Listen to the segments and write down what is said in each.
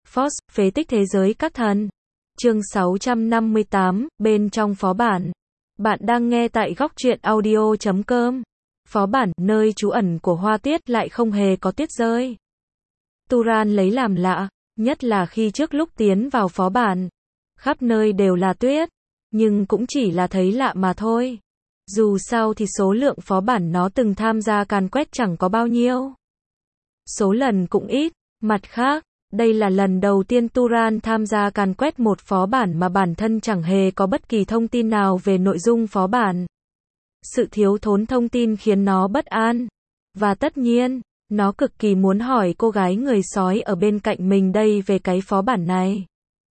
Force, phế tích thế giới các thần. Chương 658, bên trong phó bản. Bạn đang nghe tại góc truyện audio.com. Phó bản, nơi trú ẩn của hoa tuyết lại không hề có tuyết rơi. Turan lấy làm lạ, nhất là khi trước lúc tiến vào phó bản, khắp nơi đều là tuyết, nhưng cũng chỉ là thấy lạ mà thôi. Dù sao thì số lượng phó bản nó từng tham gia càn quét chẳng có bao nhiêu. Số lần cũng ít, mặt khác, đây là lần đầu tiên Turan tham gia càn quét một phó bản mà bản thân chẳng hề có bất kỳ thông tin nào về nội dung phó bản. Sự thiếu thốn thông tin khiến nó bất an. Và tất nhiên, nó cực kỳ muốn hỏi cô gái người sói ở bên cạnh mình đây về cái phó bản này.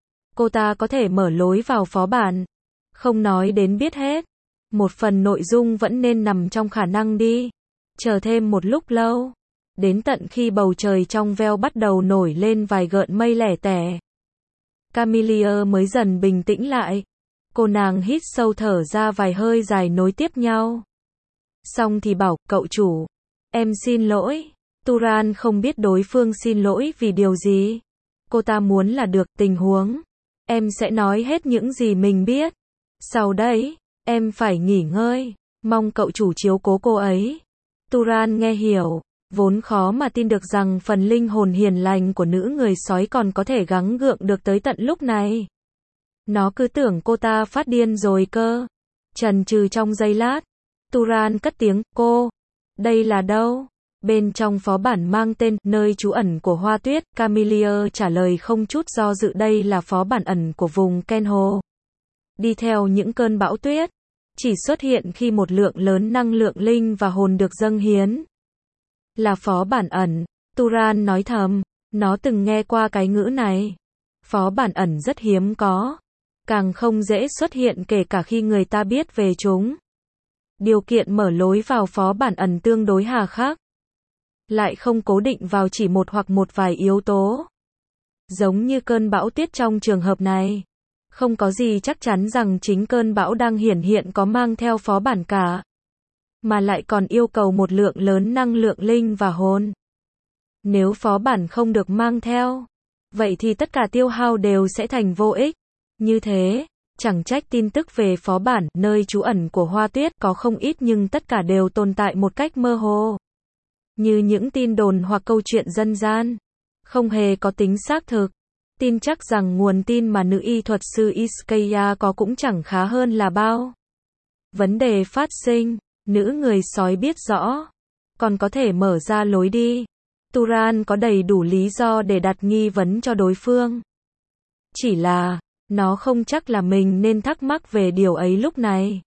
Cô ta có thể mở lối vào phó bản. Không nói đến biết hết. Một phần nội dung vẫn nên nằm trong khả năng đi. Chờ thêm một lúc lâu. Đến tận khi bầu trời trong veo bắt đầu nổi lên vài gợn mây lẻ tẻ, Camellia mới dần bình tĩnh lại. Cô nàng hít sâu thở ra vài hơi dài nối tiếp nhau. Xong thì bảo, cậu chủ, em xin lỗi. Turan không biết đối phương xin lỗi vì điều gì. Cô ta muốn là được tình huống. Em sẽ nói hết những gì mình biết. Sau đấy, em phải nghỉ ngơi. Mong cậu chủ chiếu cố cô ấy. Turan nghe hiểu. Vốn khó mà tin được rằng phần linh hồn hiền lành của nữ người sói còn có thể gắng gượng được tới tận lúc này. Nó cứ tưởng cô ta phát điên rồi cơ. Chần chừ trong giây lát, Turan cất tiếng, cô, đây là đâu? Bên trong phó bản mang tên, nơi trú ẩn của hoa tuyết, Camellia trả lời không chút do dự, đây là phó bản ẩn của vùng Kenho. Đi theo những cơn bão tuyết, chỉ xuất hiện khi một lượng lớn năng lượng linh và hồn được dâng hiến. Là phó bản ẩn, Turan nói thầm, nó từng nghe qua cái ngữ này. Phó bản ẩn rất hiếm có, càng không dễ xuất hiện kể cả khi người ta biết về chúng. Điều kiện mở lối vào phó bản ẩn tương đối hà khắc, lại không cố định vào chỉ một hoặc một vài yếu tố. Giống như cơn bão tuyết trong trường hợp này, không có gì chắc chắn rằng chính cơn bão đang hiển hiện có mang theo phó bản cả, mà lại còn yêu cầu một lượng lớn năng lượng linh và hồn. Nếu phó bản không được mang theo, vậy thì tất cả tiêu hao đều sẽ thành vô ích. Như thế, chẳng trách tin tức về phó bản, nơi trú ẩn của hoa tuyết có không ít nhưng tất cả đều tồn tại một cách mơ hồ. Như những tin đồn hoặc câu chuyện dân gian, không hề có tính xác thực. Tin chắc rằng nguồn tin mà nữ y thuật sư Iskaya có cũng chẳng khá hơn là bao. Vấn đề phát sinh, nữ người sói biết rõ, còn có thể mở ra lối đi. Turan có đầy đủ lý do để đặt nghi vấn cho đối phương. Chỉ là, nó không chắc là mình nên thắc mắc về điều ấy lúc này.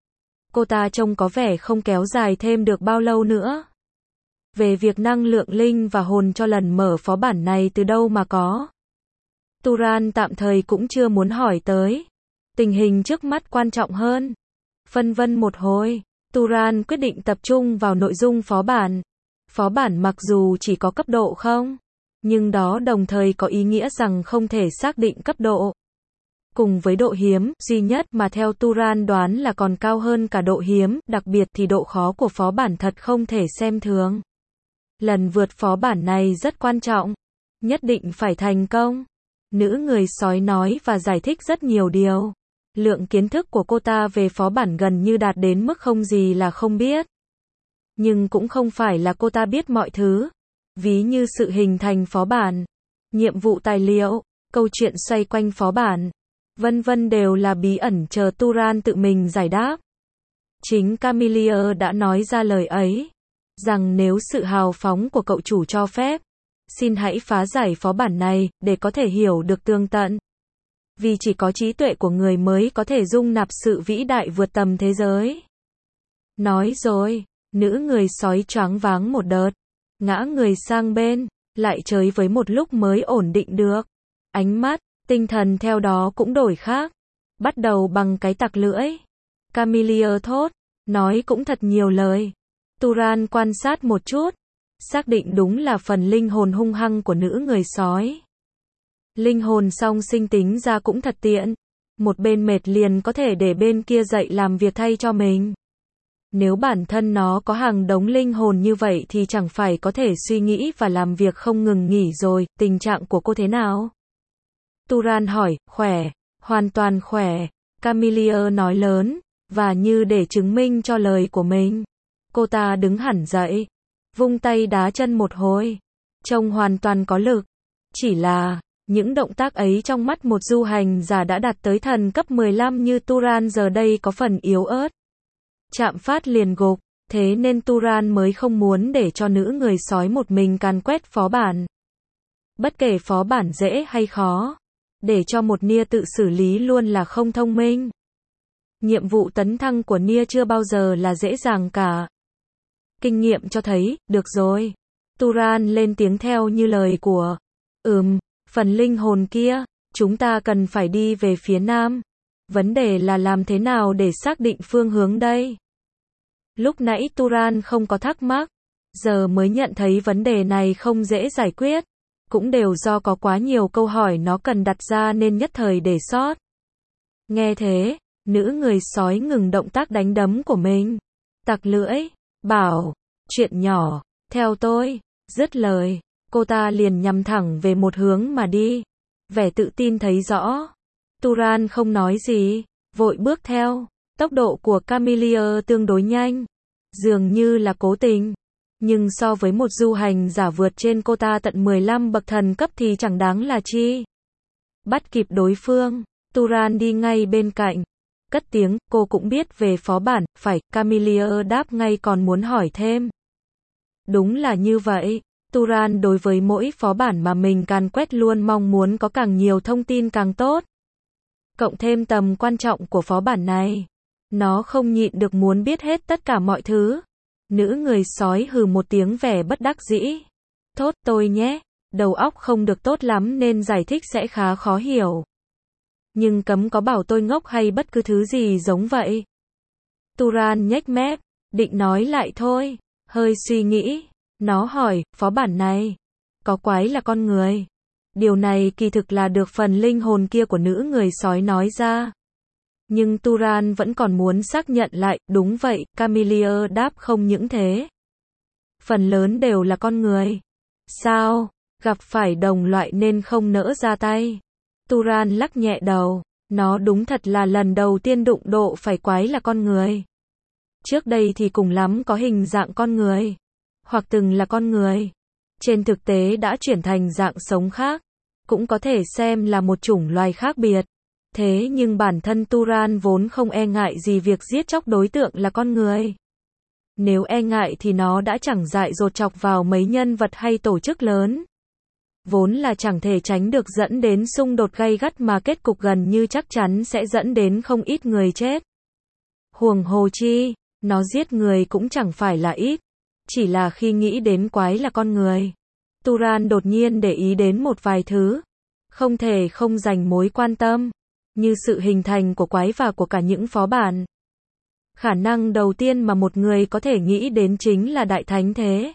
Cô ta trông có vẻ không kéo dài thêm được bao lâu nữa. Về việc năng lượng linh và hồn cho lần mở phó bản này từ đâu mà có, Turan tạm thời cũng chưa muốn hỏi tới. Tình hình trước mắt quan trọng hơn. Phân vân một hồi, Turan quyết định tập trung vào nội dung phó bản. Phó bản mặc dù chỉ có cấp độ không, nhưng đó đồng thời có ý nghĩa rằng không thể xác định cấp độ. Cùng với độ hiếm, duy nhất mà theo Turan đoán là còn cao hơn cả độ hiếm, đặc biệt thì độ khó của phó bản thật không thể xem thường. Lần vượt phó bản này rất quan trọng, nhất định phải thành công. Nữ người sói nói và giải thích rất nhiều điều. Lượng kiến thức của cô ta về phó bản gần như đạt đến mức không gì là không biết. Nhưng cũng không phải là cô ta biết mọi thứ. Ví như sự hình thành phó bản, nhiệm vụ tài liệu, câu chuyện xoay quanh phó bản, vân vân đều là bí ẩn chờ Turan tự mình giải đáp. Chính Camellia đã nói ra lời ấy, rằng nếu sự hào phóng của cậu chủ cho phép, xin hãy phá giải phó bản này, để có thể hiểu được tường tận. Vì chỉ có trí tuệ của người mới có thể dung nạp sự vĩ đại vượt tầm thế giới. Nói rồi, nữ người sói choáng váng một đợt, ngã người sang bên, lại chơi với một lúc mới ổn định được. Ánh mắt, tinh thần theo đó cũng đổi khác. Bắt đầu bằng cái tặc lưỡi. Camellia thốt, nói cũng thật nhiều lời. Turan quan sát một chút, xác định đúng là phần linh hồn hung hăng của nữ người sói. Linh hồn song sinh tính ra cũng thật tiện. Một bên mệt liền có thể để bên kia dậy làm việc thay cho mình. Nếu bản thân nó có hàng đống linh hồn như vậy thì chẳng phải có thể suy nghĩ và làm việc không ngừng nghỉ rồi. Tình trạng của cô thế nào? Turan hỏi, khỏe, hoàn toàn khỏe. Camille nói lớn, và như để chứng minh cho lời của mình. Cô ta đứng hẳn dậy, vung tay đá chân một hồi, trông hoàn toàn có lực. Chỉ là, những động tác ấy trong mắt một du hành giả đã đạt tới thần cấp 15 như Turan giờ đây có phần yếu ớt. Chạm phát liền gục, thế nên Turan mới không muốn để cho nữ người sói một mình càn quét phó bản. Bất kể phó bản dễ hay khó, để cho một Nia tự xử lý luôn là không thông minh. Nhiệm vụ tấn thăng của Nia chưa bao giờ là dễ dàng cả. Kinh nghiệm cho thấy, được rồi. Turan lên tiếng theo như lời của. Phần linh hồn kia, chúng ta cần phải đi về phía nam. Vấn đề là làm thế nào để xác định phương hướng đây? Lúc nãy Turan không có thắc mắc, giờ mới nhận thấy vấn đề này không dễ giải quyết. Cũng đều do có quá nhiều câu hỏi nó cần đặt ra nên nhất thời để sót. Nghe thế, nữ người sói ngừng động tác đánh đấm của mình. Tặc lưỡi, bảo, chuyện nhỏ, theo tôi. Dứt lời, cô ta liền nhắm thẳng về một hướng mà đi. Vẻ tự tin thấy rõ. Turan không nói gì, vội bước theo. Tốc độ của Camille tương đối nhanh, dường như là cố tình. Nhưng so với một du hành giả vượt trên cô ta tận 15 bậc thần cấp thì chẳng đáng là chi. Bắt kịp đối phương, Turan đi ngay bên cạnh. Cất tiếng, cô cũng biết về phó bản, phải, Camille đáp ngay còn muốn hỏi thêm. Đúng là như vậy, Turan đối với mỗi phó bản mà mình càn quét luôn mong muốn có càng nhiều thông tin càng tốt. Cộng thêm tầm quan trọng của phó bản này, nó không nhịn được muốn biết hết tất cả mọi thứ. Nữ người sói hừ một tiếng vẻ bất đắc dĩ. Thốt tôi nhé, đầu óc không được tốt lắm nên giải thích sẽ khá khó hiểu. Nhưng cấm có bảo tôi ngốc hay bất cứ thứ gì giống vậy. Turan nhếch mép, định nói lại thôi, hơi suy nghĩ. Nó hỏi, phó bản này, có quái là con người? Điều này kỳ thực là được phần linh hồn kia của nữ người sói nói ra. Nhưng Turan vẫn còn muốn xác nhận lại, đúng vậy, Camille đáp không những thế. Phần lớn đều là con người. Sao? Gặp phải đồng loại nên không nỡ ra tay. Turan lắc nhẹ đầu, nó đúng thật là lần đầu tiên đụng độ phải quái là con người. Trước đây thì cùng lắm có hình dạng con người, hoặc từng là con người. Trên thực tế đã chuyển thành dạng sống khác, cũng có thể xem là một chủng loài khác biệt. Thế nhưng bản thân Turan vốn không e ngại gì việc giết chóc đối tượng là con người. Nếu e ngại thì nó đã chẳng dại dột chọc vào mấy nhân vật hay tổ chức lớn. Vốn là chẳng thể tránh được dẫn đến xung đột gay gắt mà kết cục gần như chắc chắn sẽ dẫn đến không ít người chết. Huống hồ chi, nó giết người cũng chẳng phải là ít. Chỉ là khi nghĩ đến quái là con người, Turan đột nhiên để ý đến một vài thứ. Không thể không dành mối quan tâm. Như sự hình thành của quái và của cả những phó bản. Khả năng đầu tiên mà một người có thể nghĩ đến chính là Đại Thánh Thế.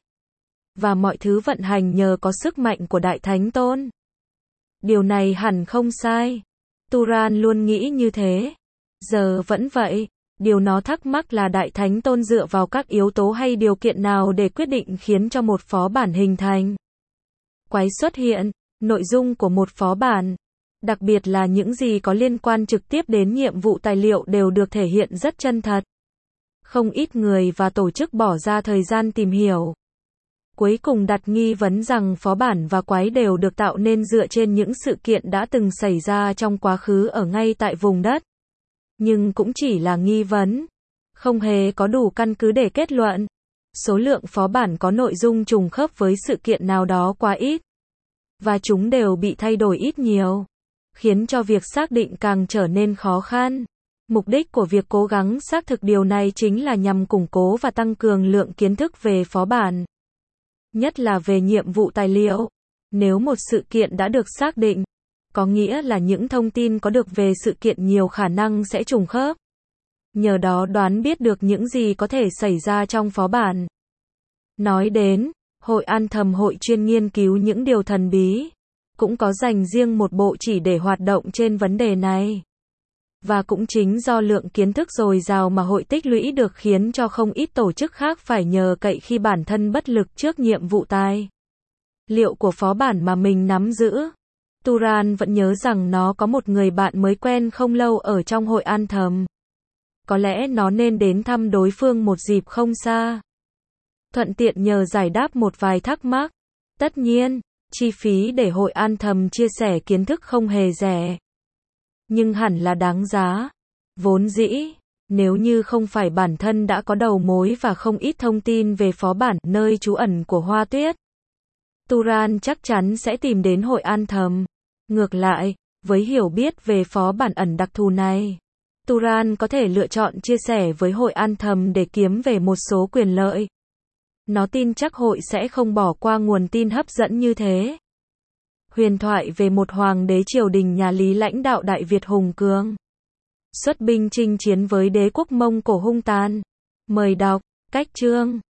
Và mọi thứ vận hành nhờ có sức mạnh của Đại Thánh Tôn. Điều này hẳn không sai. Turan luôn nghĩ như thế. Giờ vẫn vậy. Điều nó thắc mắc là Đại Thánh Tôn dựa vào các yếu tố hay điều kiện nào để quyết định khiến cho một phó bản hình thành. Quái xuất hiện, nội dung của một phó bản. Đặc biệt là những gì có liên quan trực tiếp đến nhiệm vụ tài liệu đều được thể hiện rất chân thật. Không ít người và tổ chức bỏ ra thời gian tìm hiểu. Cuối cùng đặt nghi vấn rằng phó bản và quái đều được tạo nên dựa trên những sự kiện đã từng xảy ra trong quá khứ ở ngay tại vùng đất. Nhưng cũng chỉ là nghi vấn. Không hề có đủ căn cứ để kết luận. Số lượng phó bản có nội dung trùng khớp với sự kiện nào đó quá ít. Và chúng đều bị thay đổi ít nhiều. Khiến cho việc xác định càng trở nên khó khăn. Mục đích của việc cố gắng xác thực điều này chính là nhằm củng cố và tăng cường lượng kiến thức về phó bản. Nhất là về nhiệm vụ tài liệu. Nếu một sự kiện đã được xác định, có nghĩa là những thông tin có được về sự kiện nhiều khả năng sẽ trùng khớp. Nhờ đó đoán biết được những gì có thể xảy ra trong phó bản. Nói đến, Hội An Thầm Hội chuyên nghiên cứu những điều thần bí. Cũng có dành riêng một bộ chỉ để hoạt động trên vấn đề này. Và cũng chính do lượng kiến thức dồi dào mà hội tích lũy được khiến cho không ít tổ chức khác phải nhờ cậy khi bản thân bất lực trước nhiệm vụ tài liệu của phó bản mà mình nắm giữ. Turan vẫn nhớ rằng nó có một người bạn mới quen không lâu ở trong hội An Thầm. Có lẽ nó nên đến thăm đối phương một dịp không xa. Thuận tiện nhờ giải đáp một vài thắc mắc. Tất nhiên, chi phí để hội An Thầm chia sẻ kiến thức không hề rẻ. Nhưng hẳn là đáng giá. Vốn dĩ, nếu như không phải bản thân đã có đầu mối và không ít thông tin về phó bản nơi trú ẩn của Hoa Tuyết, Turan chắc chắn sẽ tìm đến hội An Thầm. Ngược lại, với hiểu biết về phó bản ẩn đặc thù này, Turan có thể lựa chọn chia sẻ với hội An Thầm để kiếm về một số quyền lợi. Nó tin chắc hội sẽ không bỏ qua nguồn tin hấp dẫn như thế. Huyền thoại về một hoàng đế triều đình nhà Lý lãnh đạo Đại Việt hùng cường, xuất binh chinh chiến với đế quốc Mông Cổ hung tàn. Mời đọc, cách chương.